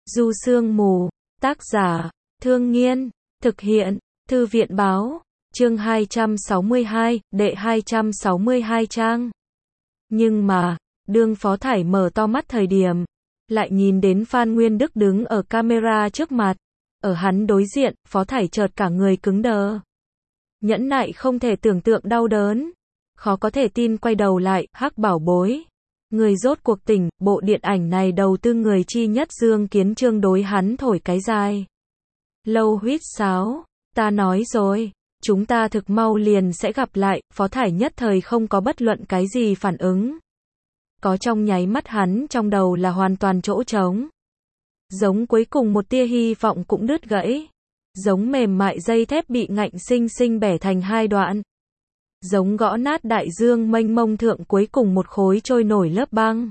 Du Sương Mù, tác giả, Thương Nghiên, thực hiện, Thư viện Báo, chương 262, đệ 262 trang. Nhưng mà, đương Phó Thải mở to mắt thời điểm, lại nhìn đến Phan Nguyên Đức đứng ở camera trước mặt. Ở hắn đối diện, Phó Thải chợt cả người cứng đờ. Nhẫn nại không thể tưởng tượng đau đớn. Khó có thể tin quay đầu lại, Hắc bảo bối. Người rốt cuộc tỉnh, bộ điện ảnh này đầu tư người chi nhất Dương Kiến Chương đối hắn thổi cái dài. Lâu huýt sáo, ta nói rồi, chúng ta thực mau liền sẽ gặp lại, Phó Thải nhất thời không có bất luận cái gì phản ứng. Có trong nháy mắt hắn trong đầu là hoàn toàn chỗ trống. Giống cuối cùng một tia hy vọng cũng đứt gãy. Giống mềm mại dây thép bị ngạnh sinh sinh bẻ thành hai đoạn. Giống gõ nát đại dương mênh mông thượng cuối cùng một khối trôi nổi lớp băng.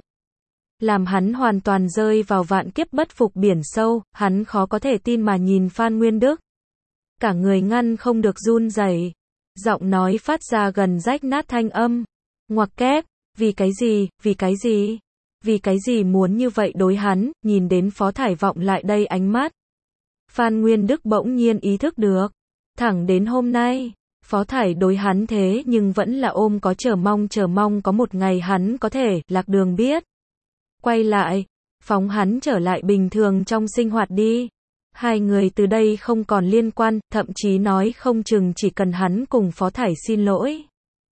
Làm hắn hoàn toàn rơi vào vạn kiếp bất phục biển sâu, hắn khó có thể tin mà nhìn Phan Nguyên Đức. Cả người ngăn không được run rẩy, giọng nói phát ra gần rách nát thanh âm. Ngoặc kép, vì cái gì, vì cái gì? Vì cái gì muốn như vậy đối hắn, nhìn đến Phó Thải vọng lại đây ánh mắt. Phan Nguyên Đức bỗng nhiên ý thức được. Thẳng đến hôm nay, Phó Thải đối hắn thế nhưng vẫn là ôm có chờ mong có một ngày hắn có thể lạc đường biết. Quay lại, phóng hắn trở lại bình thường trong sinh hoạt đi. Hai người từ đây không còn liên quan, thậm chí nói không chừng chỉ cần hắn cùng Phó Thải xin lỗi.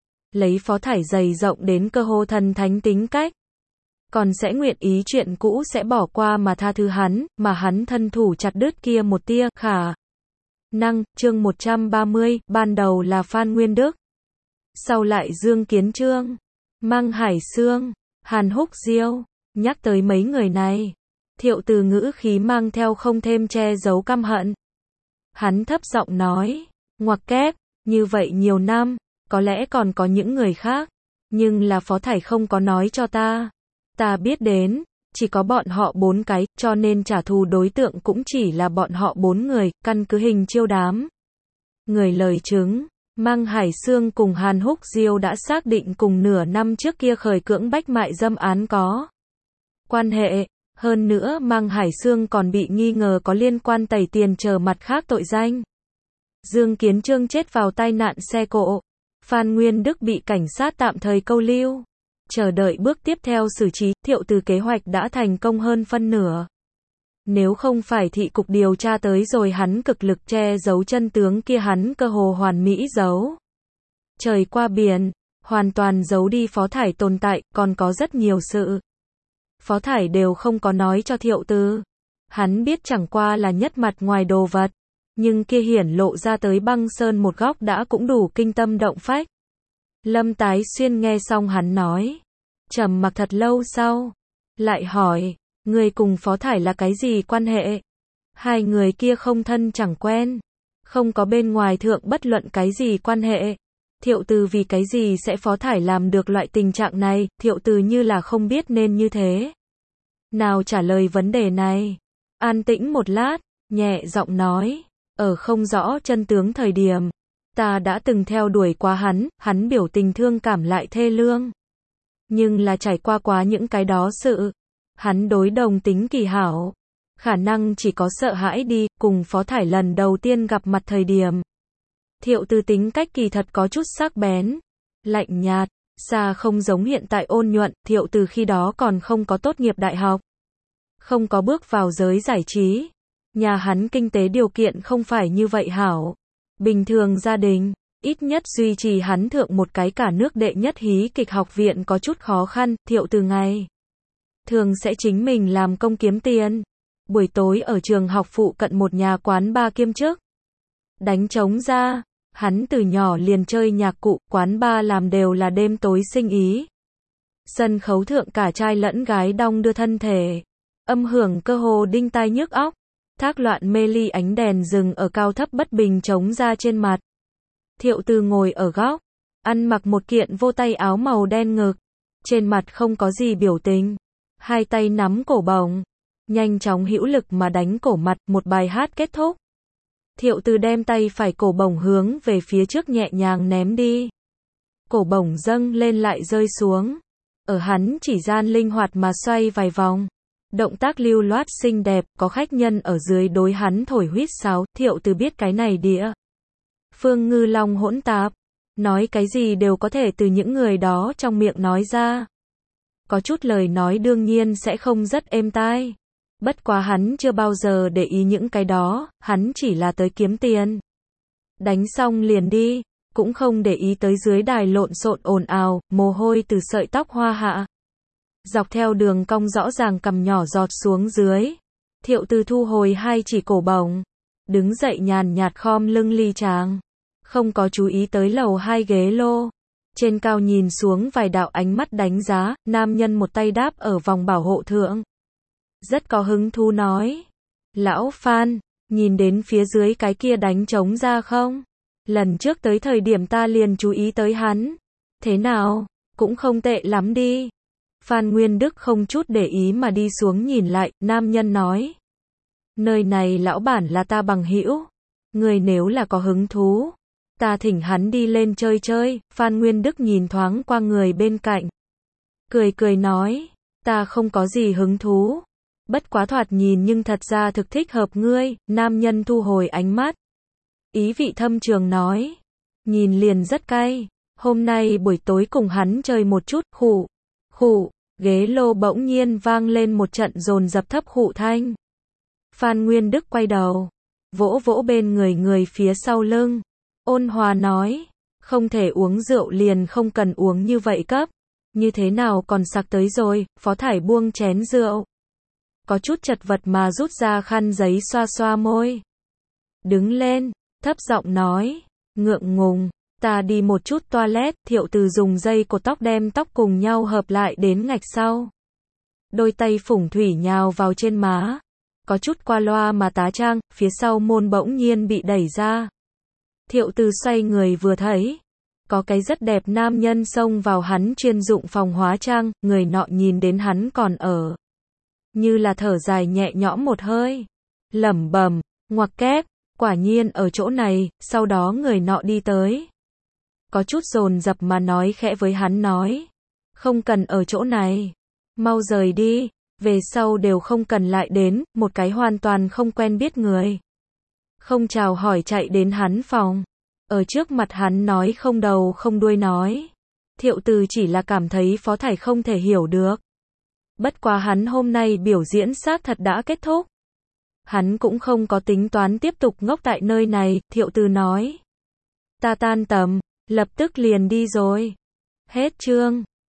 Lấy Phó Thải dày rộng đến cơ hồ thần thánh tính cách. Còn sẽ nguyện ý chuyện cũ sẽ bỏ qua mà tha thứ hắn, mà hắn thân thủ chặt đứt kia một tia khả năng. Chương 130, ban đầu là Phan Nguyên Đức. Sau lại Dương Kiến Chương, Măng Hải Sương, Hàn Húc Diêu. Nhắc tới mấy người này, Thiệu Từ ngữ khí mang theo không thêm che giấu căm hận. Hắn thấp giọng nói, ngoặc kép, như vậy nhiều năm, có lẽ còn có những người khác, nhưng là Phó Thải không có nói cho ta. Ta biết đến, chỉ có bọn họ 4 cái, cho nên trả thù đối tượng cũng chỉ là bọn họ 4 người, căn cứ hình chiêu đám. Người lời chứng, Măng Hải Sương cùng Hàn Húc Diêu đã xác định cùng nửa năm trước kia khởi cưỡng bách mại dâm án có quan hệ, hơn nữa Măng Hải Sương còn bị nghi ngờ có liên quan tẩy tiền chờ mặt khác tội danh. Dương Kiến Chương chết vào tai nạn xe cộ, Phan Nguyên Đức bị cảnh sát tạm thời câu lưu. Chờ đợi bước tiếp theo xử trí, Thiệu Từ kế hoạch đã thành công hơn phân nửa. Nếu không phải thị cục điều tra tới rồi hắn cực lực che giấu chân tướng kia hắn cơ hồ hoàn mỹ giấu. Trời qua biển, hoàn toàn giấu đi Phó Thải tồn tại, còn có rất nhiều sự. Phó Thải đều không có nói cho Thiệu Từ. Hắn biết chẳng qua là nhất mặt ngoài đồ vật, nhưng kia hiển lộ ra tới băng sơn một góc đã cũng đủ kinh tâm động phách. Lâm Tái Xuyên nghe xong hắn nói, trầm mặc thật lâu sau, lại hỏi, người cùng Phó Thải là cái gì quan hệ? Hai người kia không thân chẳng quen, không có bên ngoài thượng bất luận cái gì quan hệ. Thiệu Từ vì cái gì sẽ Phó Thải làm được loại tình trạng này, Thiệu Từ như là không biết nên như thế nào trả lời vấn đề này. An tĩnh một lát, nhẹ giọng nói, ở không rõ chân tướng thời điểm, ta đã từng theo đuổi quá hắn, hắn biểu tình thương cảm lại thê lương. Nhưng là trải qua quá những cái đó sự, hắn đối đồng tính kỳ hảo. Khả năng chỉ có sợ hãi đi, cùng Phó Thải lần đầu tiên gặp mặt thời điểm. Thiệu Từ tính cách kỳ thật có chút sắc bén, lạnh nhạt, xa không giống hiện tại ôn nhuận. Thiệu Từ khi đó còn không có tốt nghiệp đại học, không có bước vào giới giải trí. Nhà hắn kinh tế điều kiện không phải như vậy hảo. Bình thường gia đình, ít nhất duy trì hắn thượng một cái cả nước đệ nhất hí kịch học viện có chút khó khăn. Thiệu Từ ngày thường sẽ chính mình làm công kiếm tiền. Buổi tối ở trường học phụ cận một nhà quán bar kiêm chức. Đánh trống ra, hắn từ nhỏ liền chơi nhạc cụ, quán bar làm đều là đêm tối sinh ý. Sân khấu thượng cả trai lẫn gái đong đưa thân thể. Âm hưởng cơ hồ đinh tai nhức óc. Thác loạn mê ly ánh đèn rừng ở cao thấp bất bình trống ra trên mặt. Thiệu Từ ngồi ở góc, ăn mặc một kiện vô tay áo màu đen ngực. Trên mặt không có gì biểu tình. Hai tay nắm cổ bổng, nhanh chóng hữu lực mà đánh cổ mặt. Một bài hát kết thúc, Thiệu Từ đem tay phải cổ bổng hướng về phía trước nhẹ nhàng ném đi. Cổ bổng dâng lên lại rơi xuống. Ở hắn chỉ gian linh hoạt mà xoay vài vòng. Động tác lưu loát xinh đẹp, có khách nhân ở dưới đối hắn thổi huýt sáo, Thiệu Từ biết cái này địa phương ngư long hỗn tạp, nói cái gì đều có thể từ những người đó trong miệng nói ra. Có chút lời nói đương nhiên sẽ không rất êm tai. Bất quá hắn chưa bao giờ để ý những cái đó, hắn chỉ là tới kiếm tiền. Đánh xong liền đi, cũng không để ý tới dưới đài lộn xộn ồn ào, mồ hôi từ sợi tóc hoa hạ. Dọc theo đường cong rõ ràng cằm nhỏ giọt xuống dưới. Thiệu Từ thu hồi hai chỉ cổ bổng, đứng dậy nhàn nhạt khom lưng ly tràng. Không có chú ý tới lầu hai ghế lô. Trên cao nhìn xuống vài đạo ánh mắt đánh giá, nam nhân một tay đáp ở vòng bảo hộ thượng. Rất có hứng thú nói. Lão Phan, nhìn đến phía dưới cái kia đánh trống ra không? Lần trước tới thời điểm ta liền chú ý tới hắn. Thế nào? Cũng không tệ lắm đi. Phan Nguyên Đức không chút để ý mà đi xuống nhìn lại, nam nhân nói. Nơi này lão bản là ta bằng hữu. Người nếu là có hứng thú, ta thỉnh hắn đi lên chơi chơi. Phan Nguyên Đức nhìn thoáng qua người bên cạnh. Cười cười nói, ta không có gì hứng thú. Bất quá thoạt nhìn nhưng thật ra thực thích hợp ngươi. Nam nhân thu hồi ánh mắt. Ý vị thâm trường nói. Nhìn liền rất cay. Hôm nay buổi tối cùng hắn chơi một chút, khụ, khụ. Ghế lô bỗng nhiên vang lên một trận dồn dập thấp khụ thanh. Phan Nguyên Đức quay đầu, vỗ vỗ bên người phía sau lưng. Ôn hòa nói, không thể uống rượu liền không cần uống như vậy cấp. Như thế nào còn sặc tới rồi, Phó Thải buông chén rượu. Có chút chật vật mà rút ra khăn giấy xoa xoa môi. Đứng lên, thấp giọng nói, ngượng ngùng, ta đi một chút toilet. Thiệu Từ dùng dây cột tóc đem tóc cùng nhau hợp lại đến ngạch sau. Đôi tay phủng thủy nhào vào trên má. Có chút qua loa mà tá trang, phía sau môn bỗng nhiên bị đẩy ra. Thiệu Từ xoay người vừa thấy. Có cái rất đẹp nam nhân xông vào hắn chuyên dụng phòng hóa trang, người nọ nhìn đến hắn còn ở. Như là thở dài nhẹ nhõm một hơi. Lẩm bẩm, ngoặc kép, quả nhiên ở chỗ này. Sau đó người nọ đi tới. Có chút dồn dập mà nói khẽ với hắn nói. Không cần ở chỗ này. Mau rời đi. Về sau đều không cần lại đến. Một cái hoàn toàn không quen biết người. Không chào hỏi chạy đến hắn phòng. Ở trước mặt hắn nói không đầu không đuôi nói. Thiệu Từ chỉ là cảm thấy Phó Thải không thể hiểu được. Bất quá hắn hôm nay biểu diễn xác thật đã kết thúc. Hắn cũng không có tính toán tiếp tục ngốc tại nơi này. Thiệu Từ nói. Ta tan tầm, lập tức liền đi rồi. Hết chương.